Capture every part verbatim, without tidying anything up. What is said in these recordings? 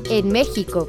en México.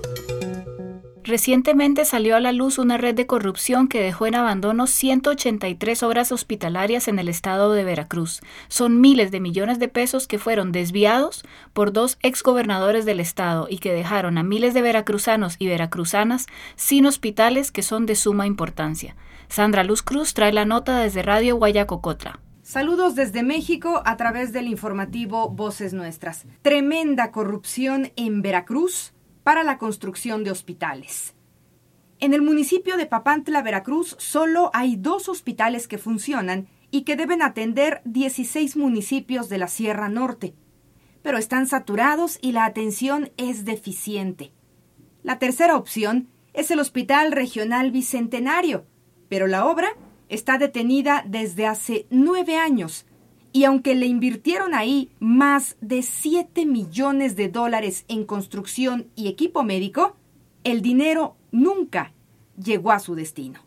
Recientemente salió a la luz una red de corrupción que dejó en abandono ciento ochenta y tres obras hospitalarias en el estado de Veracruz. Son miles de millones de pesos que fueron desviados por dos exgobernadores del estado y que dejaron a miles de veracruzanos y veracruzanas sin hospitales que son de suma importancia. Sandra Luz Cruz trae la nota desde Radio Guayacocotla. Saludos desde México a través del informativo Voces Nuestras. Tremenda corrupción en Veracruz para la construcción de hospitales. En el municipio de Papantla, Veracruz, solo hay dos hospitales que funcionan y que deben atender dieciséis municipios de la Sierra Norte, pero están saturados y la atención es deficiente. La tercera opción es el Hospital Regional Bicentenario, pero la obra está detenida desde hace nueve años, y aunque le invirtieron ahí más de siete millones de dólares en construcción y equipo médico, el dinero nunca llegó a su destino.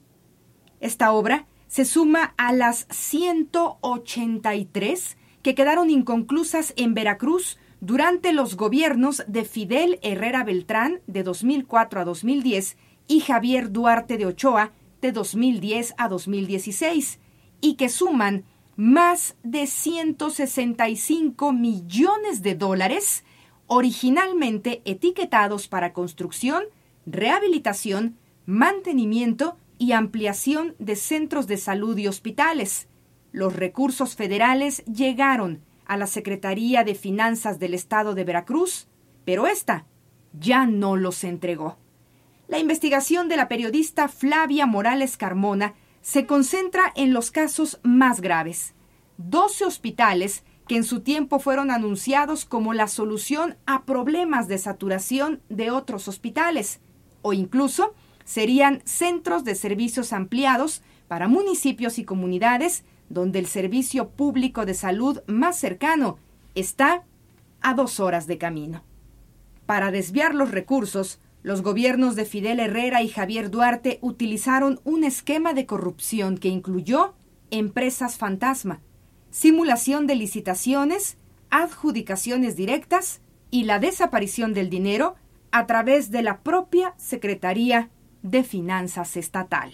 Esta obra se suma a las ciento ochenta y tres que quedaron inconclusas en Veracruz durante los gobiernos de Fidel Herrera Beltrán de dos mil cuatro a dos mil diez y Javier Duarte de Ochoa de dos mil diez a dos mil dieciséis, y que suman más de ciento sesenta y cinco millones de dólares originalmente etiquetados para construcción, rehabilitación, mantenimiento y ampliación de centros de salud y hospitales. Los recursos federales llegaron a la Secretaría de Finanzas del Estado de Veracruz, pero esta ya no los entregó. La investigación de la periodista Flavia Morales Carmona se concentra en los casos más graves. doce hospitales que en su tiempo fueron anunciados como la solución a problemas de saturación de otros hospitales, o incluso serían centros de servicios ampliados para municipios y comunidades donde el servicio público de salud más cercano está a dos horas de camino. Para desviar los recursos, los gobiernos de Fidel Herrera y Javier Duarte utilizaron un esquema de corrupción que incluyó empresas fantasma, simulación de licitaciones, adjudicaciones directas y la desaparición del dinero a través de la propia Secretaría de Finanzas Estatal.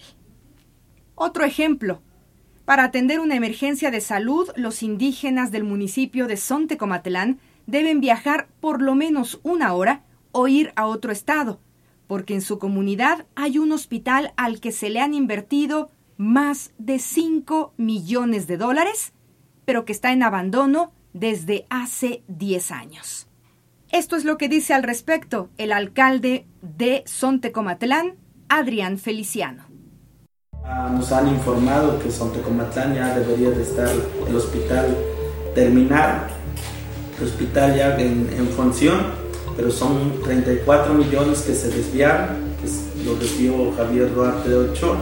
Otro ejemplo. Para atender una emergencia de salud, los indígenas del municipio de Sontecomatlán deben viajar por lo menos una hora o ir a otro estado, porque en su comunidad hay un hospital al que se le han invertido más de cinco millones de dólares, pero que está en abandono desde hace diez años. Esto es lo que dice al respecto el alcalde de Sontecomatlán, Adrián Feliciano. Uh, nos han informado que Sontecomatlán ya debería de estar el hospital terminado, el hospital ya en, en función, pero son treinta y cuatro millones que se desviaron, que lo desvió Javier Duarte de Ochoa.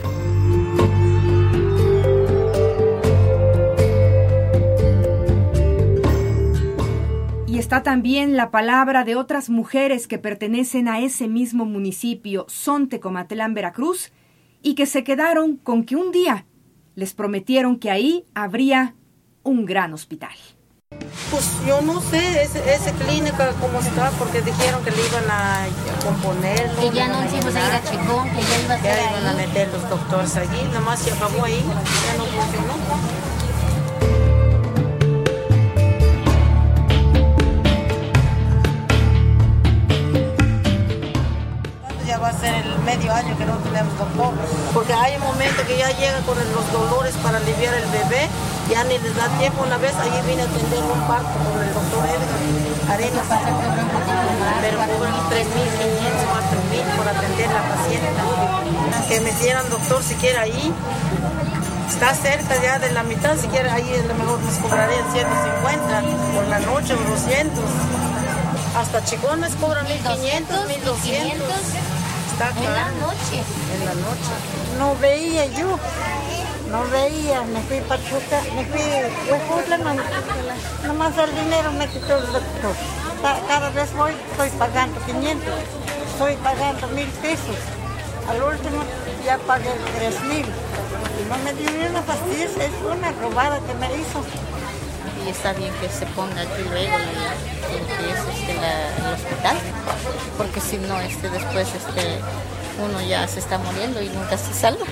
Y está también la palabra de otras mujeres que pertenecen a ese mismo municipio, Sontecomatlán, Veracruz, y que se quedaron con que un día les prometieron que ahí habría un gran hospital. Pues yo no sé, ese, ese clínica cómo está, porque dijeron que le iban a componer. Que ya no hicimos a ir a Checón, que ya iba a ser ya iban ahí. a meter los doctores allí, nomás se acabó ahí, ya no funcionó. Ya va a ser el medio año que no tenemos doctor, porque hay un momento que ya llega con los dolores para aliviar el bebé, ya ni les da tiempo. Una vez allí vine a atender un parto con el doctor Edgar Arenas, pero cobran tres mil quinientos, cuatro mil por atender a la paciente. Que me dieran doctor siquiera ahí, está cerca ya de la mitad, siquiera ahí a lo mejor nos cobrarían ciento cincuenta por la noche o doscientos. Hasta Chicones cobran mil quinientos, mil doscientos. Está En la noche. En la noche. No veía yo, no veía, me fui para Pachuca, me fui a Huejutla, no, nomás el dinero me quitó el doctor. Cada vez voy, estoy pagando quinientos, estoy pagando mil pesos. Al último ya pagué tres mil. Y no me dio ni una pastilla, es una robada que me hizo. Y está bien que se ponga aquí luego el, el que es este, la, el hospital. porque si no, este, después este, uno ya se está muriendo y nunca se salva.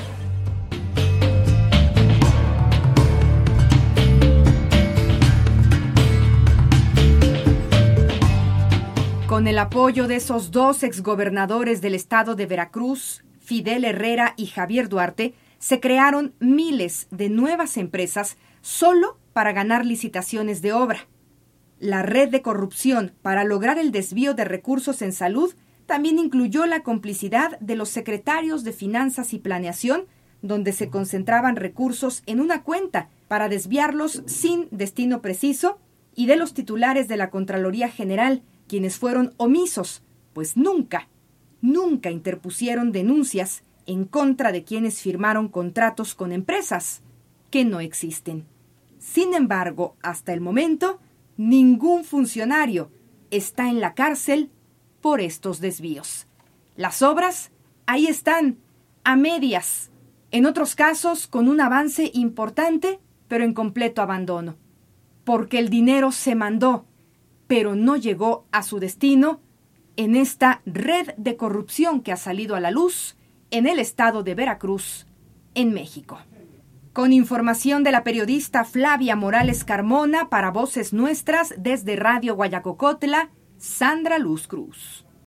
Con el apoyo de esos dos exgobernadores del estado de Veracruz, Fidel Herrera y Javier Duarte, se crearon miles de nuevas empresas solo para ganar licitaciones de obra. La red de corrupción para lograr el desvío de recursos en salud también incluyó la complicidad de los secretarios de Finanzas y Planeación, donde se concentraban recursos en una cuenta para desviarlos sin destino preciso, y de los titulares de la Contraloría General, quienes fueron omisos, pues nunca, nunca interpusieron denuncias en contra de quienes firmaron contratos con empresas que no existen. Sin embargo, hasta el momento, ningún funcionario está en la cárcel por estos desvíos. Las obras, ahí están, a medias, en otros casos con un avance importante, pero en completo abandono, porque el dinero se mandó, pero no llegó a su destino en esta red de corrupción que ha salido a la luz en el estado de Veracruz, en México. Con información de la periodista Flavia Morales Carmona para Voces Nuestras desde Radio Guayacocotla, Sandra Luz Cruz.